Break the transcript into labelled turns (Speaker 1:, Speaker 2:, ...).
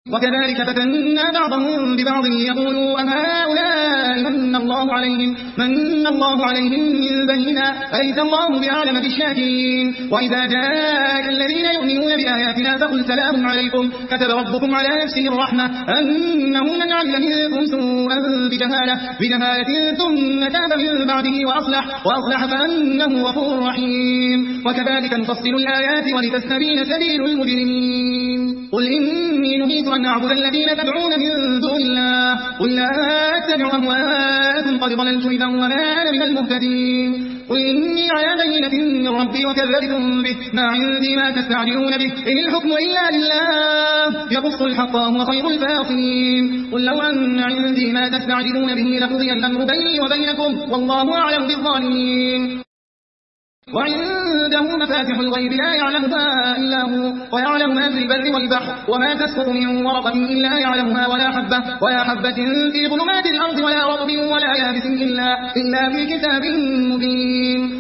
Speaker 1: وكذلك فتنا بعضهم ببعض ليقولوا أهؤلاء من الله عليهم من بيننا أليس الله بأعلم بالشاكرين. وإذا جاءك الذين يؤمنون بآياتنا فقل سلام عليكم كتب ربكم على نفسه الرحمة أنه من عمل منكم سوءا بجهالة ثم تاب من بعده وأصلح فأنه غفور رحيم. وكذلك نفصل الآيات ولتستبين سبيل المجرمين. قل إني نهيت أن أعبد الذين تدعون من دون الله قل لا أتبع أهواءكم قد ضللت إذا وما أنا من المهتدين. قل إني على بينة من ربي وكذبتم به ما عندي ما تستعجلون به إن الحكم إلا لله يقص الحق وهو خير الفاصلين. قل لو أن عندي ما تستعجلون به لقضي الأمر بيني وبينكم والله أعلم بالظالمين. وعنده مفاتح الغيب لا يعلمها إلا هو ويعلم ما في البر والبحر وما تسقط من ورقة إلا يعلمها ولا حبة في ظلمات الأرض ولا رطب ولا يابس إلا في كتاب مبين.